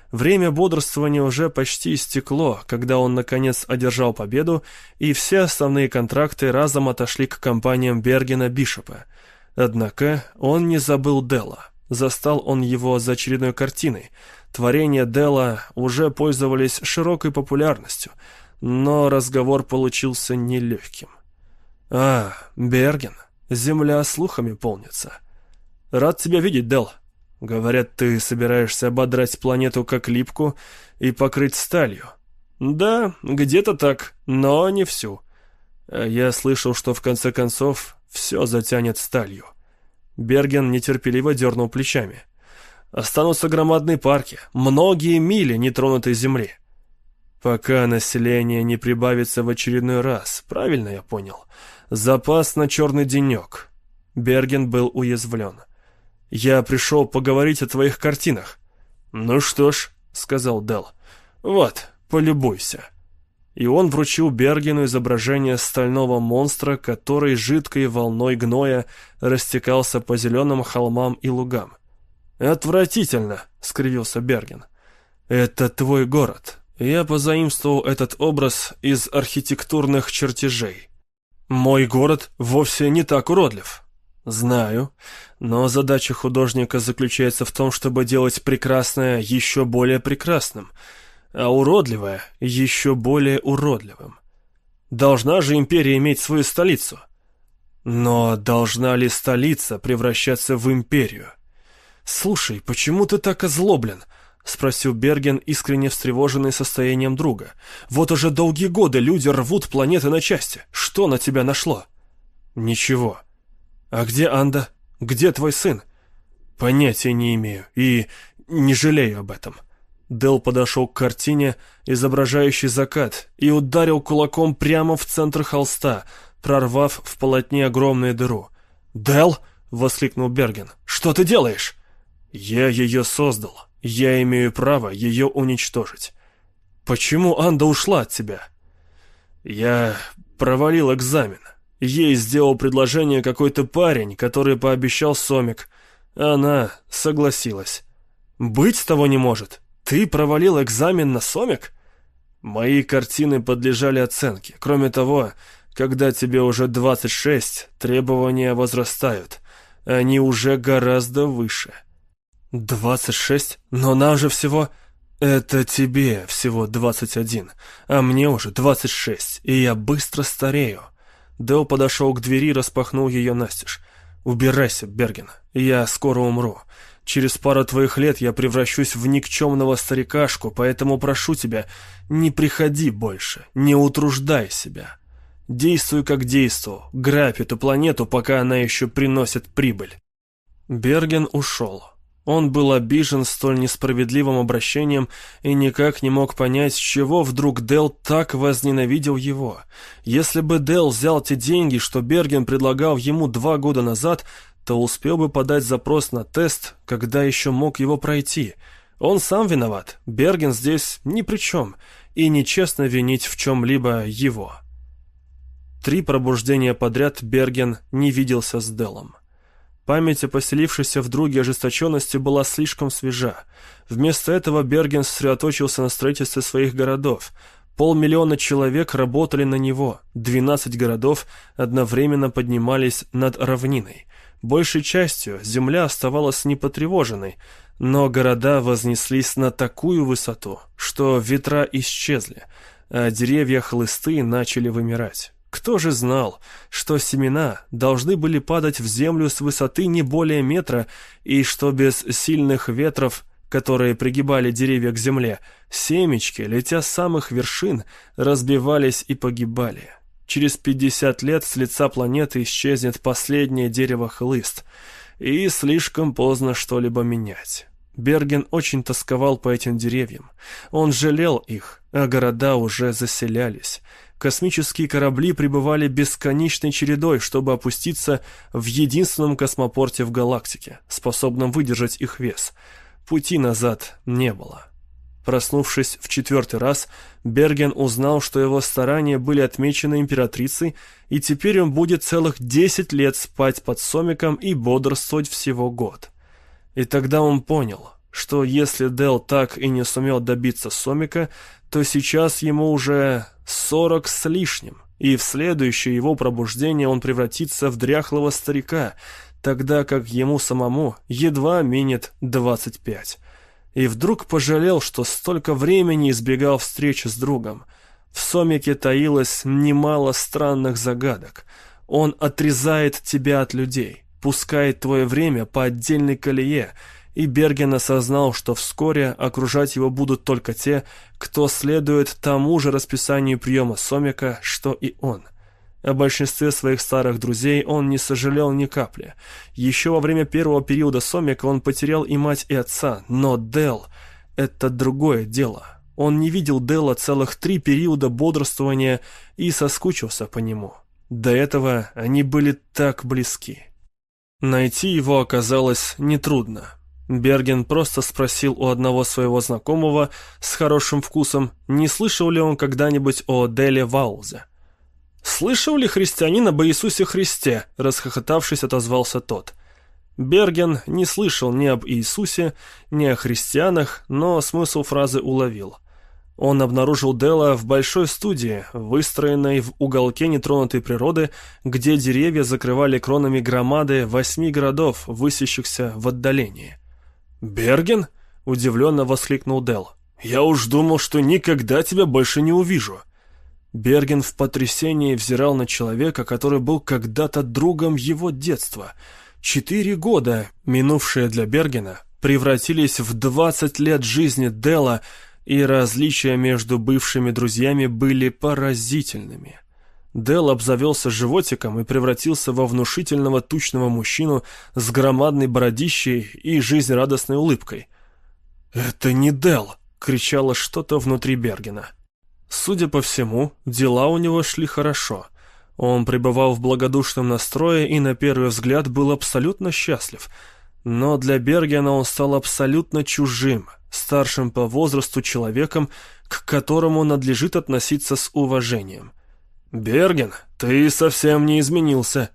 Время бодрствования уже почти истекло, когда он, наконец, одержал победу, и все основные контракты разом отошли к компаниям Бергена Бишопа. Однако он не забыл Делла. Застал он его за очередной картиной. Творения Делла уже пользовались широкой популярностью, но разговор получился нелегким. «А, Берген, земля слухами полнится. Рад тебя видеть, Делл. Говорят, ты собираешься ободрать планету как липку и покрыть сталью». «Да, где-то так, но не всю. Я слышал, что в конце концов все затянет сталью». Берген нетерпеливо дернул плечами. «Останутся громадные парки, многие мили нетронутой земли». «Пока население не прибавится в очередной раз, правильно я понял? Запас на черный денек». Берген был уязвлен. «Я пришел поговорить о твоих картинах». «Ну что ж», — сказал Делл, — «вот, полюбуйся». И он вручил Бергену изображение стального монстра, который жидкой волной гноя растекался по зеленым холмам и лугам. «Отвратительно», — скривился Берген. «Это твой город. Я позаимствовал этот образ из архитектурных чертежей. Мой город вовсе не так уродлив». «Знаю, но задача художника заключается в том, чтобы делать прекрасное еще более прекрасным, а уродливое еще более уродливым. Должна же империя иметь свою столицу. Но должна ли столица превращаться в империю? Слушай, почему ты так озлоблен?» — спросил Берген, искренне встревоженный состоянием друга. «Вот уже долгие годы люди рвут планеты на части. Что на тебя нашло?» «Ничего. А где Анда? Где твой сын?» «Понятия не имею и не жалею об этом». Делл подошел к картине, изображающей закат, и ударил кулаком прямо в центр холста, прорвав в полотне огромную дыру. «Делл!» — воскликнул Берген. «Что ты делаешь?» «Я ее создал. Я имею право ее уничтожить». «Почему Анда ушла от тебя?» «Я провалил экзамен. Ей сделал предложение какой-то парень, который пообещал сомик. Она согласилась». «Быть того не может. Ты провалил экзамен на сомик?» «Мои картины подлежали оценке. Кроме того, когда тебе уже двадцать шесть, требования возрастают. Они уже гораздо выше». «Двадцать шесть? Но нам же всего...» «Это тебе всего двадцать один, а мне уже двадцать шесть, и я быстро старею». Делл подошел к двери и распахнул ее настежь. «Убирайся, Берген, я скоро умру. Через пару твоих лет я превращусь в никчемного старикашку, поэтому прошу тебя, не приходи больше, не утруждай себя. Действуй, как действовал, грабь эту планету, пока она еще приносит прибыль». Берген ушел. Он был обижен столь несправедливым обращением и никак не мог понять, с чего вдруг Делл так возненавидел его. Если бы Делл взял те деньги, что Берген предлагал ему два года назад, то успел бы подать запрос на тест, когда еще мог его пройти. Он сам виноват, Берген здесь ни при чем, и нечестно винить в чем-либо его. Три пробуждения подряд Берген не виделся с Деллом. Память о поселившейся в друге ожесточенности была слишком свежа. Вместо этого Берген сосредоточился на строительстве своих городов. Полмиллиона человек работали на него, двенадцать городов одновременно поднимались над равниной. Большей частью земля оставалась непотревоженной, но города вознеслись на такую высоту, что ветра исчезли, а деревья-хлысты начали вымирать. Кто же знал, что семена должны были падать в землю с высоты не более метра, и что без сильных ветров, которые пригибали деревья к земле, семечки, летя с самых вершин, разбивались и погибали. Через пятьдесят лет с лица планеты исчезнет последнее дерево-хлыст, и слишком поздно что-либо менять. Берген очень тосковал по этим деревьям. Он жалел их, а города уже заселялись. Космические корабли прибывали бесконечной чередой, чтобы опуститься в единственном космопорте в галактике, способном выдержать их вес. Пути назад не было. Проснувшись в четвертый раз, Берген узнал, что его старания были отмечены императрицей, и теперь он будет целых десять лет спать под сомиком и бодрствовать всего год. И тогда он понял, что если Дел так и не сумел добиться Сомика, то сейчас ему уже сорок с лишним, и в следующее его пробуждение он превратится в дряхлого старика, тогда как ему самому едва минет двадцать пять. И вдруг пожалел, что столько времени избегал встречи с другом. В Сомике таилось немало странных загадок. Он отрезает тебя от людей, пускает твое время по отдельной колее, и Берген осознал, что вскоре окружать его будут только те, кто следует тому же расписанию приема Сомика, что и он. О большинстве своих старых друзей он не сожалел ни капли. Еще во время первого периода Сомика он потерял и мать, и отца, но Дел — это другое дело. Он не видел Дела целых три периода бодрствования и соскучился по нему. До этого они были так близки. Найти его оказалось нетрудно. Берген просто спросил у одного своего знакомого с хорошим вкусом, не слышал ли он когда-нибудь о Деле Ваулзе. «Слышал ли христианин об Иисусе Христе?» — расхохотавшись, отозвался тот. Берген не слышал ни об Иисусе, ни о христианах, но смысл фразы уловил. Он обнаружил Дела в большой студии, выстроенной в уголке нетронутой природы, где деревья закрывали кронами громады восьми городов, высящихся в отдалении. «Берген?» — удивленно воскликнул Дел. «Я уж думал, что никогда тебя больше не увижу». Берген в потрясении взирал на человека, который был когда-то другом его детства. Четыре года, минувшие для Бергена, превратились в двадцать лет жизни Дела, и различия между бывшими друзьями были поразительными. Дел обзавелся животиком и превратился во внушительного тучного мужчину с громадной бородищей и жизнерадостной улыбкой. «Это не Дел!» — кричало что-то внутри Бергена. Судя по всему, дела у него шли хорошо. Он пребывал в благодушном настрое и на первый взгляд был абсолютно счастлив. Но для Бергена он стал абсолютно чужим, старшим по возрасту человеком, к которому надлежит относиться с уважением. «Берген, ты совсем не изменился».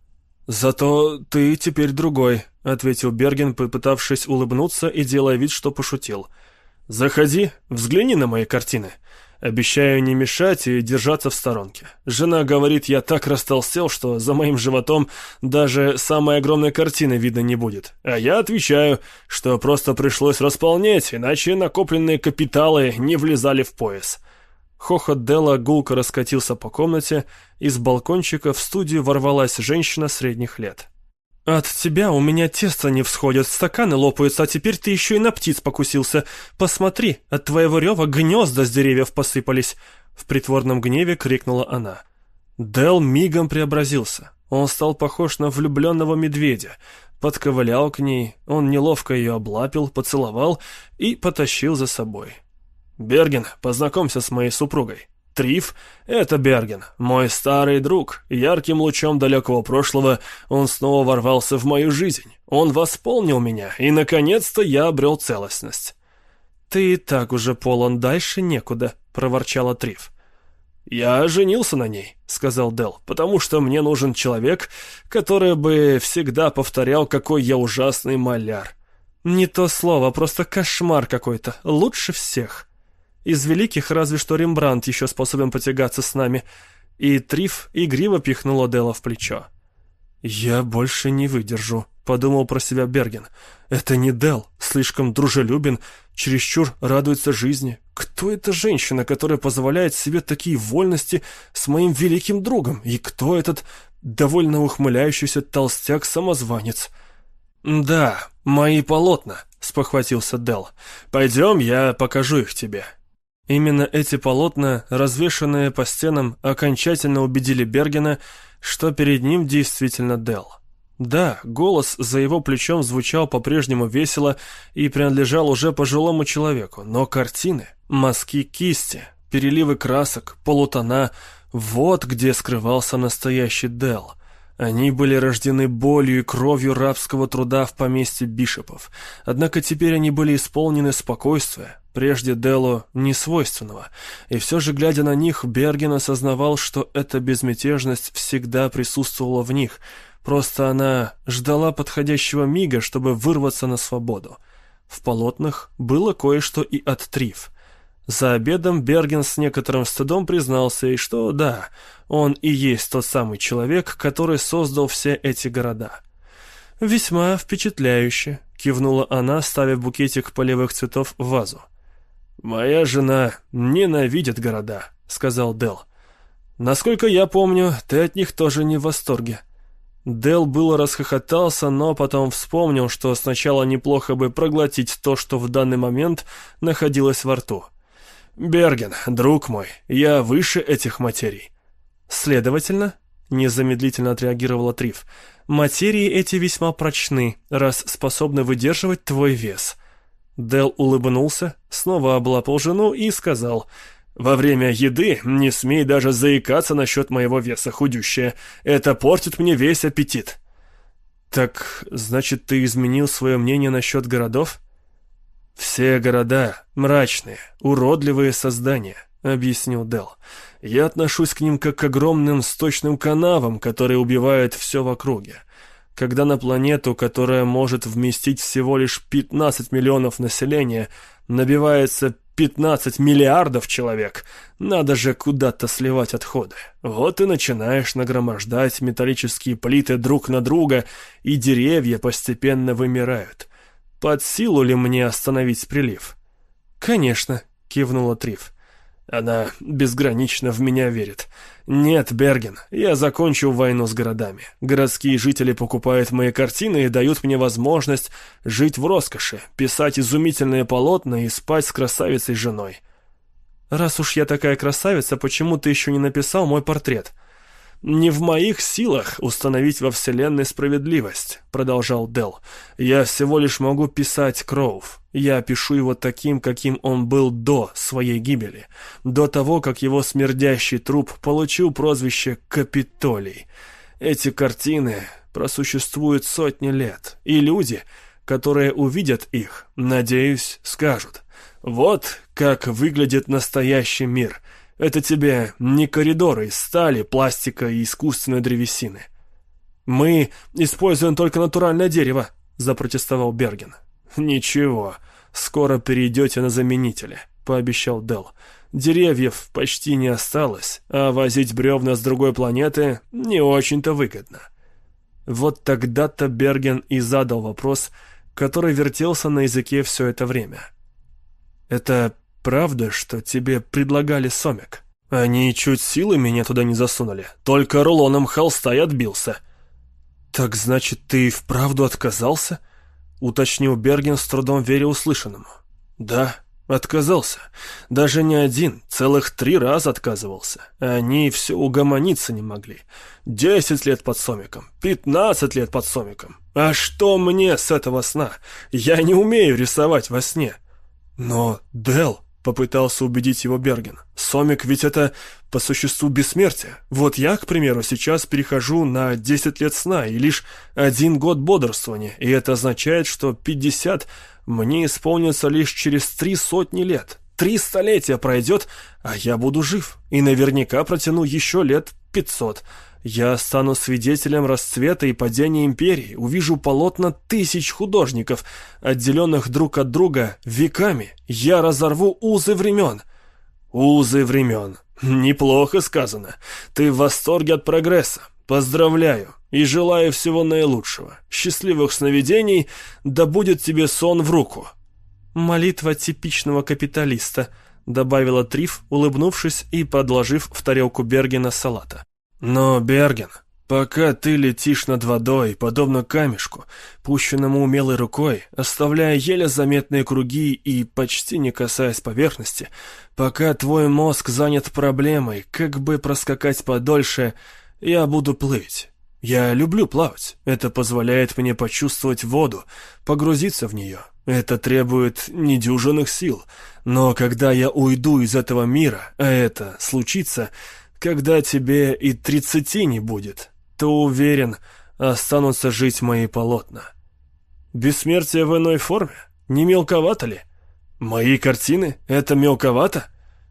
«Зато ты теперь другой», — ответил Берген, попытавшись улыбнуться и делая вид, что пошутил. «Заходи, взгляни на мои картины. Обещаю не мешать и держаться в сторонке. Жена говорит, я так растолстел, что за моим животом даже самой огромной картины видно не будет. А я отвечаю, что просто пришлось располнять, иначе накопленные капиталы не влезали в пояс». Хохот Дела гулко раскатился по комнате, и с балкончика в студию ворвалась женщина средних лет. «От тебя у меня тесто не всходит, стаканы лопаются, а теперь ты еще и на птиц покусился. Посмотри, от твоего рева гнезда с деревьев посыпались!» В притворном гневе крикнула она. Дел мигом преобразился. Он стал похож на влюбленного медведя. Подковылял к ней, он неловко ее облапил, поцеловал и потащил за собой. «Берген, познакомься с моей супругой. Триф — это Берген, мой старый друг. Ярким лучом далекого прошлого он снова ворвался в мою жизнь. Он восполнил меня, и, наконец-то, я обрел целостность». «Ты и так уже полон, дальше некуда», — проворчала Триф. «Я женился на ней», — сказал Дел, «потому что мне нужен человек, который бы всегда повторял, какой я ужасный маляр». «Не то слово, просто кошмар какой-то, лучше всех». Из великих разве что Рембрандт еще способен потягаться с нами. И Триф игриво пихнула Дела в плечо. «Я больше не выдержу», — подумал про себя Берген. «Это не Дел, слишком дружелюбен, чересчур радуется жизни. Кто эта женщина, которая позволяет себе такие вольности с моим великим другом? И кто этот довольно ухмыляющийся толстяк-самозванец?» «Да, мои полотна», — спохватился Дел. «Пойдем, я покажу их тебе». Именно эти полотна, развешанные по стенам, окончательно убедили Бергена, что перед ним действительно Дел. Да, голос за его плечом звучал по-прежнему весело и принадлежал уже пожилому человеку, но картины, мазки кисти, переливы красок, полутона — вот где скрывался настоящий Дел. Они были рождены болью и кровью рабского труда в поместье Бишопов, однако теперь они были исполнены спокойствия, прежде Делу несвойственного, и все же, глядя на них, Берген осознавал, что эта безмятежность всегда присутствовала в них, просто она ждала подходящего мига, чтобы вырваться на свободу. В полотнах было кое-что и от Триф. За обедом Берген с некоторым стыдом признался ей, что да, он и есть тот самый человек, который создал все эти города. «Весьма впечатляюще», — кивнула она, ставя букетик полевых цветов в вазу. «Моя жена ненавидит города», — сказал Дел. «Насколько я помню, ты от них тоже не в восторге». Дел было расхохотался, но потом вспомнил, что сначала неплохо бы проглотить то, что в данный момент находилось во рту. «Берген, друг мой, я выше этих материй». «Следовательно», — незамедлительно отреагировала Триф, «материи эти весьма прочны, раз способны выдерживать твой вес». Дел улыбнулся, снова облапал жену и сказал: «Во время еды не смей даже заикаться насчет моего веса, худющая. Это портит мне весь аппетит». «Так, значит, ты изменил свое мнение насчет городов?» «Все города мрачные, уродливые создания», — объяснил Дел. «Я отношусь к ним как к огромным сточным канавам, которые убивают все в округе. Когда на планету, которая может вместить всего лишь пятнадцать миллионов населения, набивается пятнадцать миллиардов человек, надо же куда-то сливать отходы. Вот и начинаешь нагромождать металлические плиты друг на друга, и деревья постепенно вымирают. Под силу ли мне остановить прилив?» «Конечно», — кивнула Триф. «Она безгранично в меня верит. Нет, Берген, я закончил войну с городами. Городские жители покупают мои картины и дают мне возможность жить в роскоши, писать изумительные полотна и спать с красавицей женой». «Раз уж я такая красавица, почему ты еще не написал мой портрет?» «Не в моих силах установить во Вселенной справедливость», — продолжал Дел. «Я всего лишь могу писать Кроув. Я пишу его таким, каким он был до своей гибели, до того, как его смердящий труп получил прозвище Капитолий. Эти картины просуществуют сотни лет, и люди, которые увидят их, надеюсь, скажут: вот как выглядит настоящий мир. Это тебе не коридоры из стали, пластика и искусственной древесины». «Мы используем только натуральное дерево», — запротестовал Берген. «Ничего, скоро перейдете на заменители», — пообещал Дел. «Деревьев почти не осталось, а возить бревна с другой планеты не очень-то выгодно». Вот тогда-то Берген и задал вопрос, который вертелся на языке все это время. «Это правда, что тебе предлагали сомик?» «Они чуть силы меня туда не засунули, только рулоном холста и отбился». «Так значит, ты и вправду отказался?» — уточнил Берген, с трудом веря услышанному. «Да, отказался. Даже не один, целых три раза отказывался. Они все угомониться не могли. Десять лет под сомиком, пятнадцать лет под сомиком. А что мне с этого сна? Я не умею рисовать во сне». «Но, Дел», — попытался убедить его Берген, — «сомик ведь это по существу бессмертие. Вот я, к примеру, сейчас перехожу на десять лет сна и лишь один год бодрствования, и это означает, что пятьдесят мне исполнится лишь через три сотни лет. Три столетия пройдет, а я буду жив, и наверняка протяну еще лет пятьсот. Я стану свидетелем расцвета и падения империи, увижу полотна тысяч художников, отделенных друг от друга веками. Я разорву узы времен». «Узы времен. Неплохо сказано. Ты в восторге от прогресса. Поздравляю и желаю всего наилучшего. Счастливых сновидений, да будет тебе сон в руку». «Молитва типичного капиталиста», — добавила Триф, улыбнувшись и подложив в тарелку Бергена салата. «Но, Берген, пока ты летишь над водой, подобно камешку, пущенному умелой рукой, оставляя еле заметные круги и почти не касаясь поверхности, пока твой мозг занят проблемой, как бы проскакать подольше, я буду плыть. Я люблю плавать. Это позволяет мне почувствовать воду, погрузиться в нее. Это требует недюжинных сил. Но когда я уйду из этого мира, а это случится, когда тебе и тридцати не будет, то, уверен, останутся жить мои полотна». «Бессмертие в иной форме? Не мелковато ли? Мои картины — это мелковато?»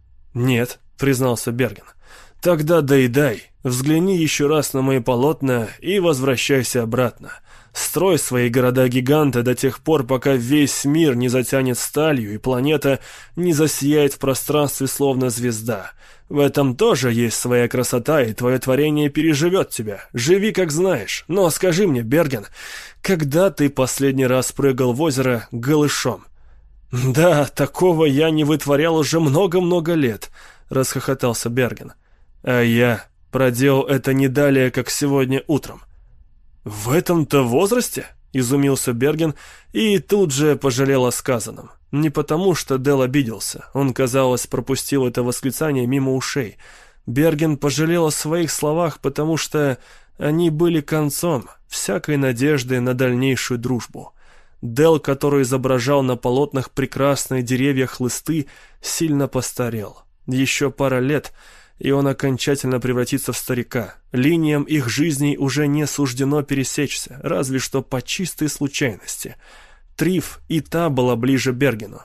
«Нет», — признался Берген. «Тогда доедай, взгляни еще раз на мои полотна и возвращайся обратно. Строй свои города-гиганты до тех пор, пока весь мир не затянет сталью и планета не засияет в пространстве словно звезда. В этом тоже есть своя красота, и твое творение переживет тебя. Живи, как знаешь. Но скажи мне, Берген, когда ты последний раз прыгал в озеро голышом?» «Да, такого я не вытворял уже много-много лет», — расхохотался Берген. «А я проделал это не далее, как сегодня утром». «В этом-то возрасте?» — изумился Берген и тут же пожалел о сказанном. Не потому, что Дел обиделся. Он, казалось, пропустил это восклицание мимо ушей. Берген пожалел о своих словах, потому что они были концом всякой надежды на дальнейшую дружбу. Дел, который изображал на полотнах прекрасные деревья хлысты, сильно постарел. Еще пара лет, и он окончательно превратится в старика. Линиям их жизней уже не суждено пересечься, разве что по чистой случайности. Триф и та была ближе Бергену.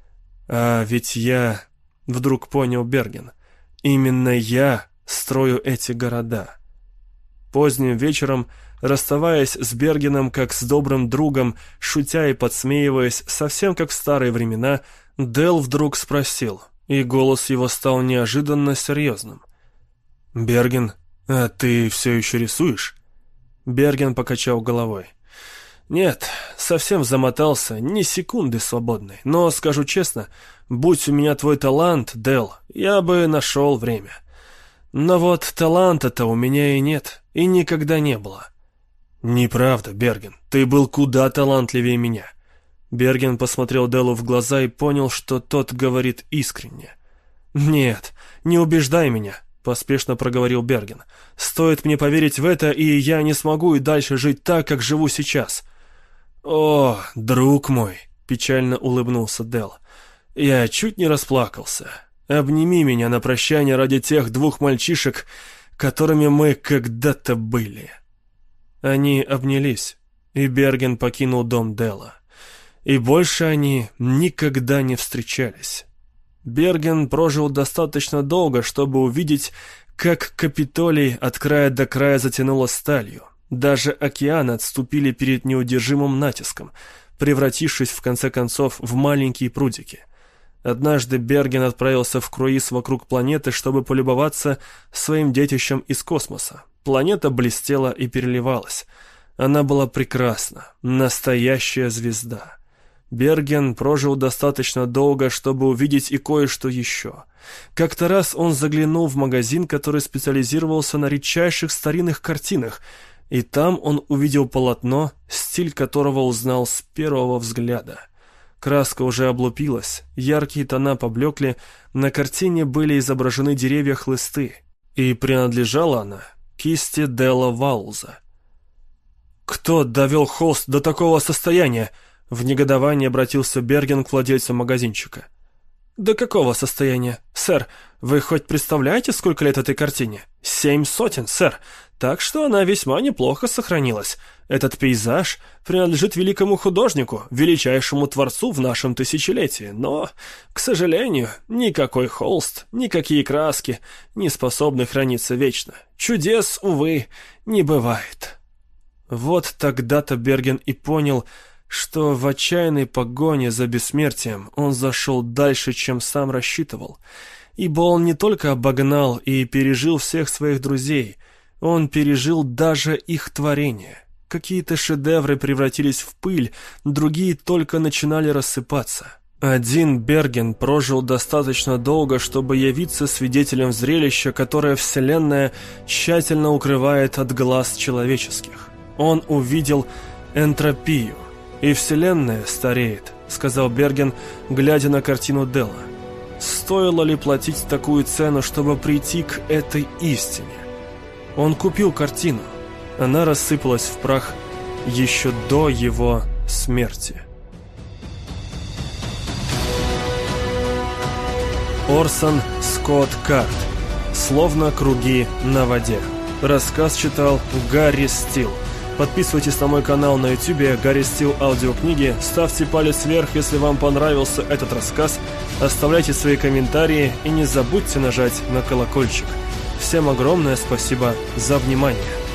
«А ведь я...» — вдруг понял Берген. «Именно я строю эти города». Поздним вечером, расставаясь с Бергеном как с добрым другом, шутя и подсмеиваясь, совсем как в старые времена, Дел вдруг спросил, и голос его стал неожиданно серьезным. «Берген, а ты все еще рисуешь?» Берген покачал головой. «Нет, совсем замотался, ни секунды свободной. Но, скажу честно, будь у меня твой талант, Дел, я бы нашел время. Но вот таланта-то у меня и нет, и никогда не было». «Неправда, Берген, ты был куда талантливее меня». Берген посмотрел Делу в глаза и понял, что тот говорит искренне. «Нет, не убеждай меня», — поспешно проговорил Берген. «Стоит мне поверить в это, и я не смогу и дальше жить так, как живу сейчас». «О, друг мой», — печально улыбнулся Дел, — «я чуть не расплакался. Обними меня на прощание ради тех двух мальчишек, которыми мы когда-то были». Они обнялись, и Берген покинул дом Дела. И больше они никогда не встречались. Берген прожил достаточно долго, чтобы увидеть, как Капитолий от края до края затянуло сталью. Даже океаны отступили перед неудержимым натиском, превратившись в конце концов в маленькие прудики. Однажды Берген отправился в круиз вокруг планеты, чтобы полюбоваться своим детищем из космоса. Планета блестела и переливалась. Она была прекрасна, настоящая звезда. Берген прожил достаточно долго, чтобы увидеть и кое-что еще. Как-то раз он заглянул в магазин, который специализировался на редчайших старинных картинах, и там он увидел полотно, стиль которого узнал с первого взгляда. Краска уже облупилась, яркие тона поблекли, на картине были изображены деревья-хлысты, и принадлежала она кисти Дела Ваулза. «Кто довел холст до такого состояния?» — в негодовании обратился Берген к владельцу магазинчика. «До какого состояния? Сэр, вы хоть представляете, сколько лет этой картине? Семь сотен, сэр. Так что она весьма неплохо сохранилась. Этот пейзаж принадлежит великому художнику, величайшему творцу в нашем тысячелетии. Но, к сожалению, никакой холст, никакие краски не способны храниться вечно. Чудес, увы, не бывает». Вот тогда-то Берген и понял, что в отчаянной погоне за бессмертием он зашел дальше, чем сам рассчитывал. Ибо он не только обогнал и пережил всех своих друзей, он пережил даже их творения. Какие-то шедевры превратились в пыль, другие только начинали рассыпаться. Один Берген прожил достаточно долго, чтобы явиться свидетелем зрелища, которое Вселенная тщательно укрывает от глаз человеческих. Он увидел энтропию. «И Вселенная стареет», — сказал Берген, глядя на картину Дела. Стоило ли платить такую цену, чтобы прийти к этой истине? Он купил картину. Она рассыпалась в прах еще до его смерти. Орсон Скотт Кард. «Словно круги на воде». Рассказ читал Гарри Стил. Подписывайтесь на мой канал на ютубе Гарри Стил аудиокниги, ставьте палец вверх, если вам понравился этот рассказ, оставляйте свои комментарии и не забудьте нажать на колокольчик. Всем огромное спасибо за внимание.